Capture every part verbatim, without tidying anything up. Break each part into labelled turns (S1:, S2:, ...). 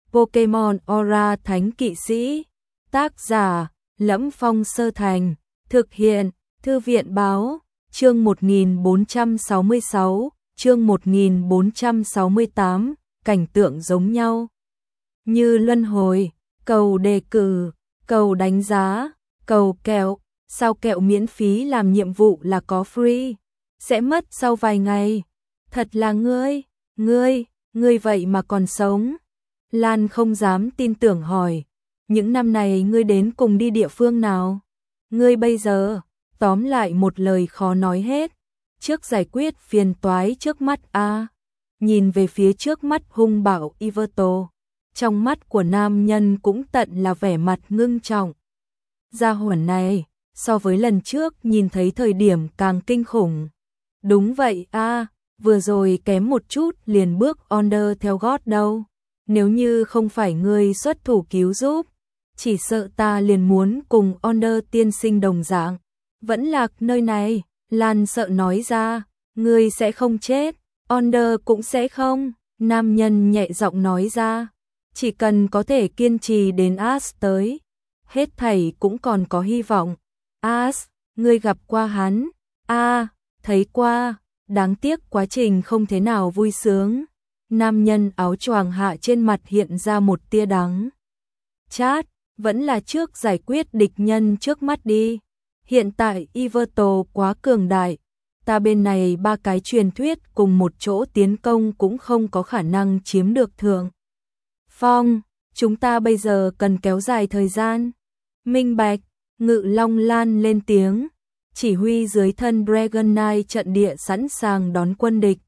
S1: Pokemon Aura Thánh Kỵ Sĩ. Tác giả: Lẫm Phong Sơ Thành. Thực hiện: Thư viện Báo. Chương một nghìn bốn trăm sáu mươi sáu, chương một nghìn bốn trăm sáu mươi tám, cảnh tượng giống nhau như luân hồi, cầu đề cử, cầu đánh giá, cầu kẹo, sao kẹo miễn phí làm nhiệm vụ là có free, sẽ mất sau vài ngày. Thật là ngươi, ngươi, ngươi vậy mà còn sống. Lan không dám tin tưởng hỏi, những năm này ngươi đến cùng đi địa phương nào? Ngươi bây giờ, tóm lại một lời khó nói hết, trước giải quyết phiền toái trước mắt a. Nhìn về phía trước mắt hung bạo Yveltal, trong mắt của nam nhân cũng tận là vẻ mặt ngưng trọng. Gia hỏa này, so với lần trước nhìn thấy thời điểm càng kinh khủng. Đúng vậy a, vừa rồi kém một chút liền bước under theo gót đâu. Nếu như không phải ngươi xuất thủ cứu giúp, chỉ sợ ta liền muốn cùng under tiên sinh đồng dạng. Vẫn lạc nơi này, Lan sợ nói ra, ngươi sẽ không chết, under cũng sẽ không. Nam nhân nhẹ giọng nói ra, chỉ cần có thể kiên trì đến As tới, hết thảy cũng còn có hy vọng. As, ngươi gặp qua hắn? A, thấy qua, đáng tiếc quá trình không thế nào vui sướng. Nam nhân áo choàng hạ trên mặt hiện ra một tia đắng chát, vẫn là trước giải quyết địch nhân trước mắt đi. Hiện tại Yveltal quá cường đại, ta bên này ba cái truyền thuyết cùng một chỗ tiến công cũng không có khả năng chiếm được thượng phong, chúng ta bây giờ cần kéo dài thời gian. Minh bạch. Ngự Long Lan lên tiếng, chỉ huy dưới thân Dragon Knight trận địa sẵn sàng đón quân địch.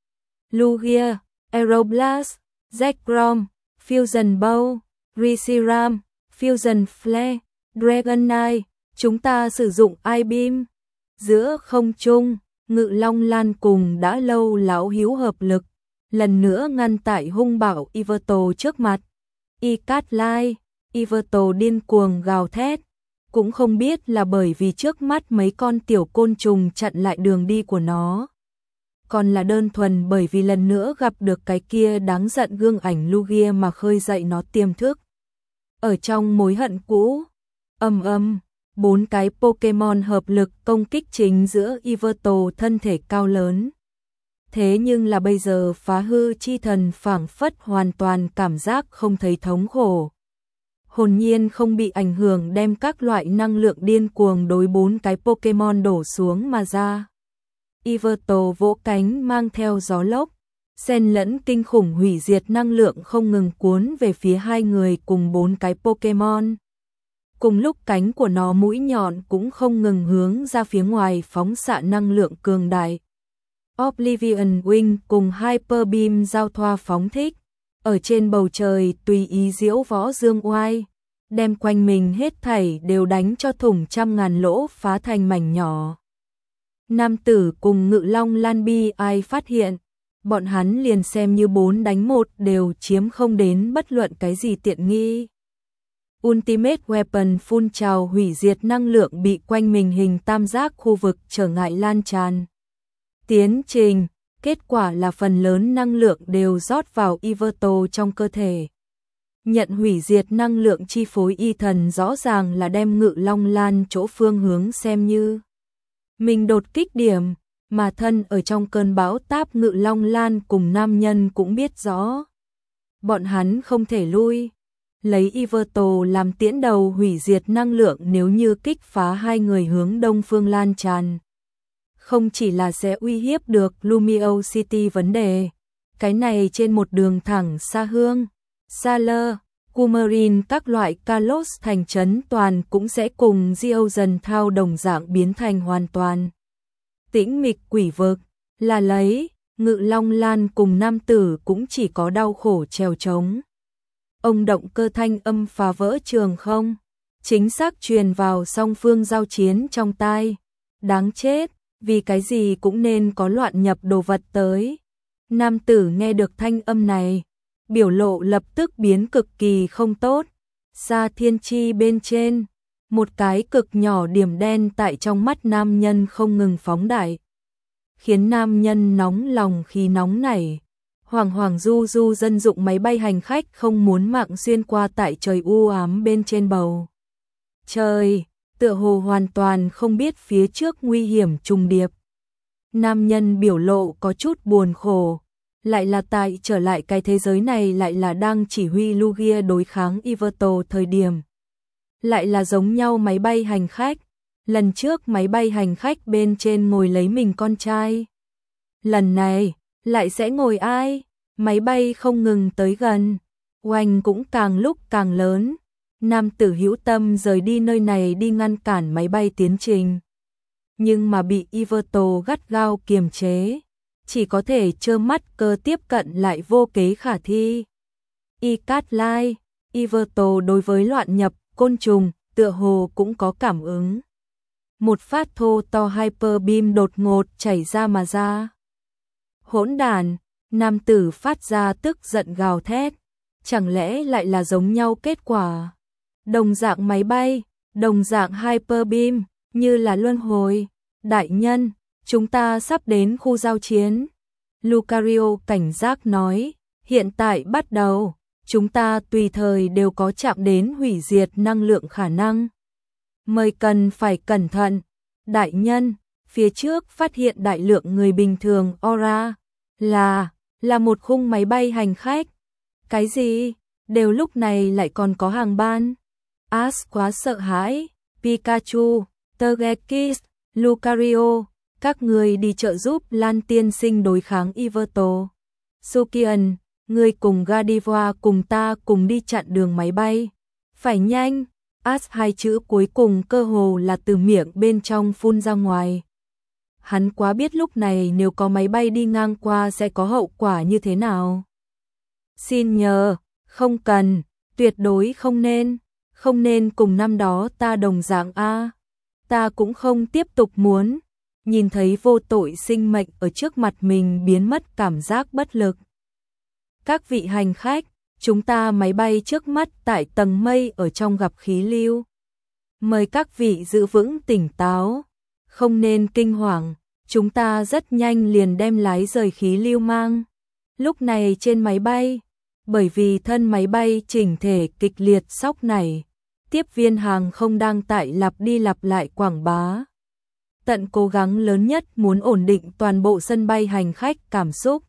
S1: Lugia, Aeroblast, Zekrom, Fusion Bow, Reshiram, Fusion Flare, Dragon Knight, chúng ta sử dụng I-Beam. Giữa không trung, Ngự Long Lan cùng đã lâu lão hữu hợp lực, lần nữa ngăn tại hung bạo Yveltal trước mặt. Y-Cat-Lai, Yveltal điên cuồng gào thét, cũng không biết là bởi vì trước mắt mấy con tiểu côn trùng chặn lại đường đi của nó, còn là đơn thuần bởi vì lần nữa gặp được cái kia đáng giận gương ảnh Lugia mà khơi dậy nó tiềm thức. Ở trong mối hận cũ, âm âm, bốn cái Pokemon hợp lực công kích chính giữa Yveltal thân thể cao lớn. Thế nhưng là bây giờ phá hư chi thần phảng phất hoàn toàn cảm giác không thấy thống khổ. Hồn nhiên không bị ảnh hưởng đem các loại năng lượng điên cuồng đối bốn cái Pokemon đổ xuống mà ra. Yveltal vỗ cánh mang theo gió lốc, xen lẫn kinh khủng hủy diệt năng lượng không ngừng cuốn về phía hai người cùng bốn cái Pokemon. Cùng lúc cánh của nó mũi nhọn cũng không ngừng hướng ra phía ngoài phóng xạ năng lượng cường đại. Oblivion Wing cùng Hyper Beam giao thoa phóng thích, ở trên bầu trời tùy ý diễu võ dương oai, đem quanh mình hết thảy đều đánh cho thủng trăm ngàn lỗ phá thành mảnh nhỏ. Nam tử cùng Ngự Long Lan bi ai phát hiện, bọn hắn liền xem như bốn đánh một đều chiếm không đến bất luận cái gì tiện nghi. Ultimate Weapon phun trào hủy diệt năng lượng bị quanh mình hình tam giác khu vực trở ngại lan tràn. Tiến trình, kết quả là phần lớn năng lượng đều rót vào Yveltal trong cơ thể. Nhận hủy diệt năng lượng chi phối y thần rõ ràng là đem Ngự Long Lan chỗ phương hướng xem như mình đột kích điểm, mà thân ở trong cơn bão táp Ngự Long Lan cùng nam nhân cũng biết rõ. Bọn hắn không thể lui, lấy Yveltal làm tiễn đầu hủy diệt năng lượng nếu như kích phá hai người hướng đông phương lan tràn. Không chỉ là sẽ uy hiếp được Lumiose City vấn đề, cái này trên một đường thẳng Sa Hương, Sa Lơ, Coumarin các loại Kalos thành trấn toàn cũng sẽ cùng Geozen Thao đồng dạng biến thành hoàn toàn tĩnh mịch quỷ vực, là lấy Ngự Long Lan cùng nam tử cũng chỉ có đau khổ trèo trống. Ông động cơ thanh âm phá vỡ trường không, chính xác truyền vào song phương giao chiến trong tai. Đáng chết, vì cái gì cũng nên có loạn nhập đồ vật tới. Nam tử nghe được thanh âm này, biểu lộ lập tức biến cực kỳ không tốt. Sa thiên chi bên trên, một cái cực nhỏ điểm đen tại trong mắt nam nhân không ngừng phóng đại, khiến nam nhân nóng lòng khi nóng nảy. Hoàng hoàng du du dân dụng máy bay hành khách không muốn mạng xuyên qua tại trời u ám bên trên bầu trời, tựa hồ hoàn toàn không biết phía trước nguy hiểm trùng điệp. Nam nhân biểu lộ có chút buồn khổ, lại là tại trở lại cái thế giới này, lại là đang chỉ huy Lugia đối kháng Yveltal thời điểm. Lại là giống nhau máy bay hành khách, lần trước máy bay hành khách bên trên ngồi lấy mình con trai. Lần này, lại sẽ ngồi ai? Máy bay không ngừng tới gần, oanh cũng càng lúc càng lớn. Nam tử hữu tâm rời đi nơi này đi ngăn cản máy bay tiến trình. Nhưng mà bị Yveltal gắt gao kiềm chế, chỉ có thể trơ mắt cơ tiếp cận lại vô kế khả thi. Y Cát Lai, Yveltal đối với loạn nhập, côn trùng, tựa hồ cũng có cảm ứng. Một phát thô to hyper beam đột ngột chảy ra mà ra. Hỗn đản, nam tử phát ra tức giận gào thét, chẳng lẽ lại là giống nhau kết quả. Đồng dạng máy bay, đồng dạng hyper beam, như là luân hồi. Đại nhân, chúng ta sắp đến khu giao chiến. Lucario cảnh giác nói, hiện tại bắt đầu, chúng ta tùy thời đều có chạm đến hủy diệt năng lượng khả năng. Mời cần phải cẩn thận. Đại nhân, phía trước phát hiện đại lượng người bình thường aura, là, là một khung máy bay hành khách. Cái gì? Đều lúc này lại còn có hàng ban. Ash quá sợ hãi, Pikachu, Togekiss, Lucario, các người đi trợ giúp Lan tiên sinh đối kháng Yveltal. Sukian, người cùng Gardevoir cùng ta cùng đi chặn đường máy bay. Phải nhanh, Ash hai chữ cuối cùng cơ hồ là từ miệng bên trong phun ra ngoài. Hắn quá biết lúc này nếu có máy bay đi ngang qua sẽ có hậu quả như thế nào. Xin nhờ, không cần, tuyệt đối không nên, không nên cùng năm đó ta đồng dạng a. Ta cũng không tiếp tục muốn, nhìn thấy vô tội sinh mệnh ở trước mặt mình biến mất cảm giác bất lực. Các vị hành khách, chúng ta máy bay trước mắt tại tầng mây ở trong gặp khí lưu. Mời các vị giữ vững tỉnh táo, không nên kinh hoàng, chúng ta rất nhanh liền đem lái rời khí lưu mang. Lúc này trên máy bay, bởi vì thân máy bay chỉnh thể kịch liệt sóc này, tiếp viên hàng không đang tại lặp đi lặp lại quảng bá. Tận cố gắng lớn nhất muốn ổn định toàn bộ sân bay hành khách cảm xúc.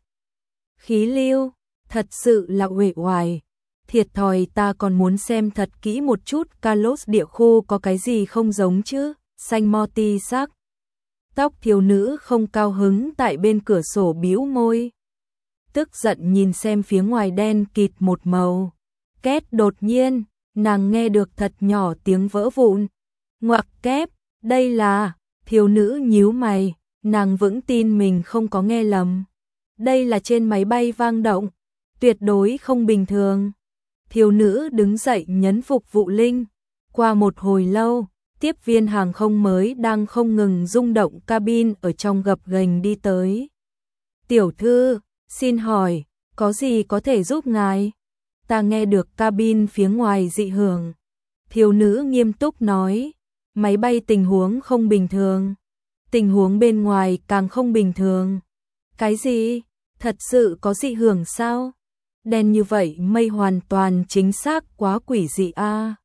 S1: Khí lưu, thật sự là uể oải. Thiệt thòi, ta còn muốn xem thật kỹ một chút Kalos địa khu có cái gì không giống chứ. Xanh moti sắc. Tóc thiếu nữ không cao hứng tại bên cửa sổ bĩu môi. Tức giận nhìn xem phía ngoài đen kịt một màu. Két đột nhiên, nàng nghe được thật nhỏ tiếng vỡ vụn. Ngoặc kép, đây là, thiếu nữ nhíu mày, nàng vững tin mình không có nghe lầm. Đây là trên máy bay vang động, tuyệt đối không bình thường. Thiếu nữ đứng dậy nhấn phục vụ linh. Qua một hồi lâu, tiếp viên hàng không mới đang không ngừng rung động cabin ở trong gập ghềnh đi tới. Tiểu thư, xin hỏi, có gì có thể giúp ngài? Ta nghe được cabin phía ngoài dị hưởng. Thiếu nữ nghiêm túc nói, máy bay tình huống không bình thường. Tình huống bên ngoài càng không bình thường. Cái gì? Thật sự có dị hưởng sao? Đen như vậy mây hoàn toàn chính xác quá quỷ dị a. À.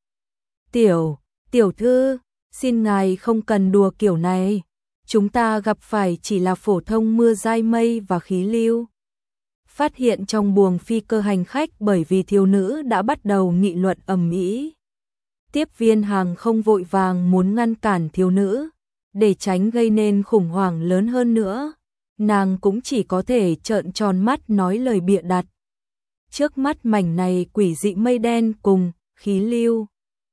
S1: Tiểu, tiểu thư, xin ngài không cần đùa kiểu này. Chúng ta gặp phải chỉ là phổ thông mưa dai mây và khí lưu. Phát hiện trong buồng phi cơ hành khách bởi vì thiếu nữ đã bắt đầu nghị luận ầm ĩ. Tiếp viên hàng không vội vàng muốn ngăn cản thiếu nữ, để tránh gây nên khủng hoảng lớn hơn nữa. Nàng cũng chỉ có thể trợn tròn mắt nói lời bịa đặt. Trước mắt mảnh này quỷ dị mây đen cùng khí lưu.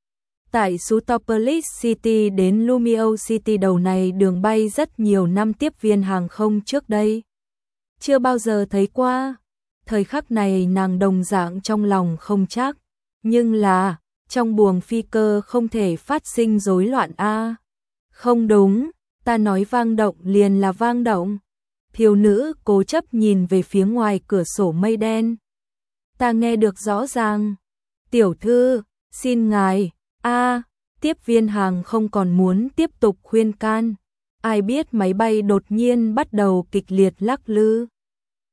S1: Tại Sutopolis City đến Lumio City đầu này đường bay rất nhiều năm tiếp viên hàng không trước đây. Chưa bao giờ thấy qua. Thời khắc này nàng đồng dạng trong lòng không chắc. Nhưng là, trong buồng phi cơ không thể phát sinh rối loạn a. Không đúng, ta nói vang động liền là vang động. Thiếu nữ cố chấp nhìn về phía ngoài cửa sổ mây đen. Ta nghe được rõ ràng. Tiểu thư, xin ngài, a. Tiếp viên hàng không còn muốn tiếp tục khuyên can. Ai biết máy bay đột nhiên bắt đầu kịch liệt lắc lư.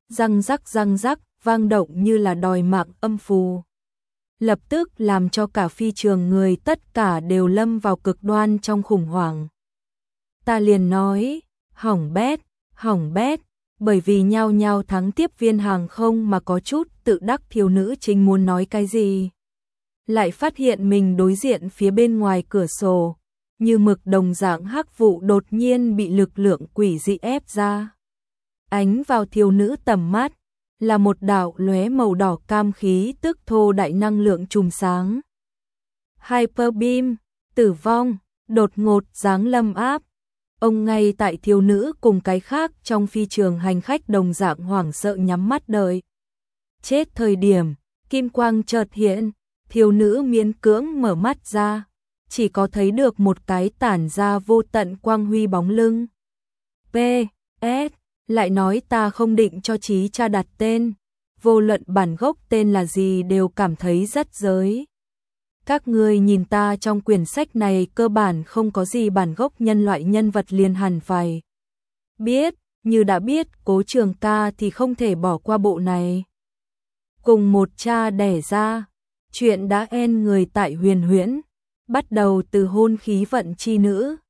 S1: răng rắc răng rắc, vang động như là đòi mạng âm phù. Lập tức làm cho cả phi trường người tất cả đều lâm vào cực đoan trong khủng hoảng. Ta liền nói, hỏng bét, hỏng bét, bởi vì nhao nhao thắng tiếp viên hàng không mà có chút tự đắc thiếu nữ chính muốn nói cái gì. Lại phát hiện mình đối diện phía bên ngoài cửa sổ, như mực đồng dạng hắc vụ đột nhiên bị lực lượng quỷ dị ép ra. Ánh vào thiếu nữ tầm mắt, là một đạo lóe màu đỏ cam khí tức thô đại năng lượng trùm sáng. Hyper Beam, tử vong, đột ngột giáng lâm áp. Ông ngay tại thiếu nữ cùng cái khác trong phi trường hành khách đồng dạng hoảng sợ nhắm mắt đợi. Chết thời điểm, kim quang chợt hiện, thiếu nữ miễn cưỡng mở mắt ra, chỉ có thấy được một cái tản ra vô tận quang huy bóng lưng. P S lại nói ta không định cho Chí cha đặt tên, vô luận bản gốc tên là gì đều cảm thấy rất giới. Các ngươi nhìn ta trong quyển sách này cơ bản không có gì bản gốc nhân loại nhân vật liền hẳn phải biết, như đã biết Cố Trường Ca thì không thể bỏ qua bộ này. Cùng một cha đẻ ra, chuyện đã en người tại Huyền Huyễn, bắt đầu từ hôn khí vận chi nữ,